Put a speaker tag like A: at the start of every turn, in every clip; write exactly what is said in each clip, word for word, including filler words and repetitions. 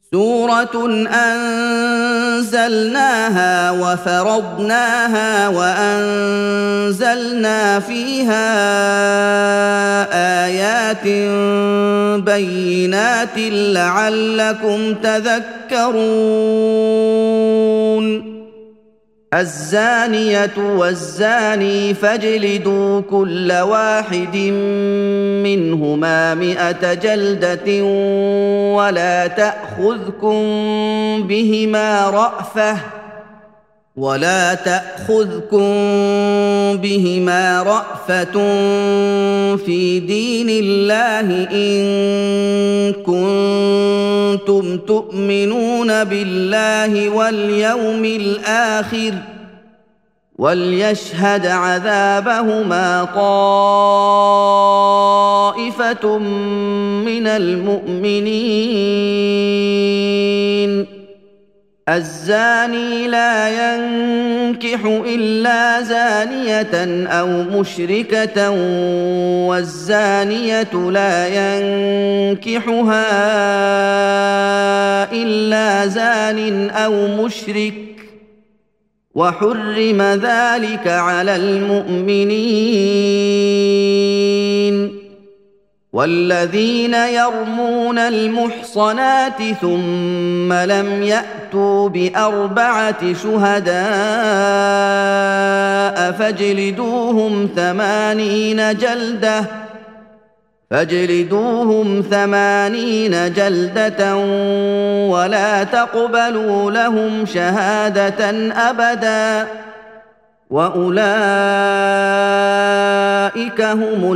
A: سورة أنزلناها وفرضناها وأنزلنا فيها آيات بينات لعلكم تذكرون الزانية والزاني فاجلدوا كل واحد منهما مئة جلدة ولا تأخذكم بهما رأفة ولا تأخذكم بهما رأفة في دين الله إن كنتم تؤمنون بالله واليوم الآخر وليشهد عذابهما طائفة من المؤمنين الزاني لا ينكح إلا زانية أو مشركة والزانية لا ينكحها إلا زان أو مشرك وحرم ذلك على المؤمنين والذين يرمون المحصنات ثم لم يأتوا بأربعة شهداء فاجلدوهم ثمانين جلدة فاجلدوهم ثمانين جلدة ولا تقبلوا لهم شهادة أبدا وأولئك هم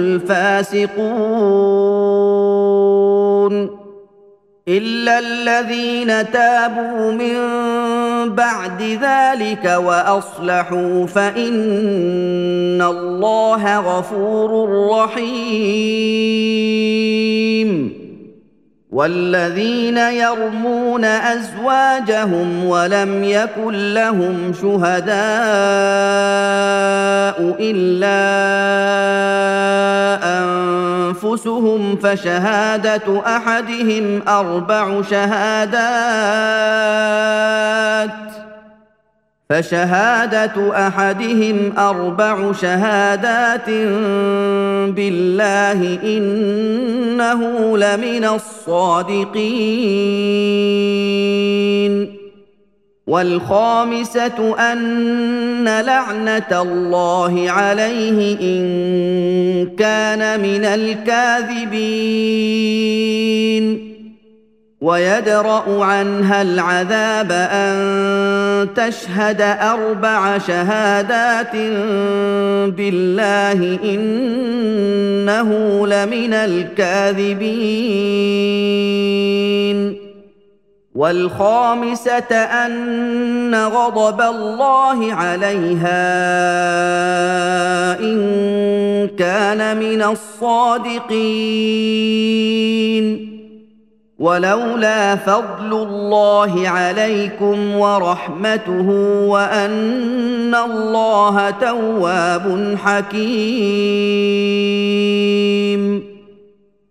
A: الفاسقون إلا الذين تابوا من بعد ذلك وأصلحوا فإن الله غفور رحيم والذين يرمون أزواجهم ولم يكن لهم شهداء إلا أنفسهم فشهادة أحدهم أربع شهادات فشهادة أحدهم أربع شهادات بالله إنه لمن الصادقين والخامسة أن لعنة الله عليه إن كان من الكاذبين ويدرأ عنها العذاب أن تشهد أربع شهادات بالله إنه لمن الكاذبين والخامسة أن غضب الله عليها إن كان من الصادقين ولولا فضل الله عليكم ورحمته وأن الله تواب حكيم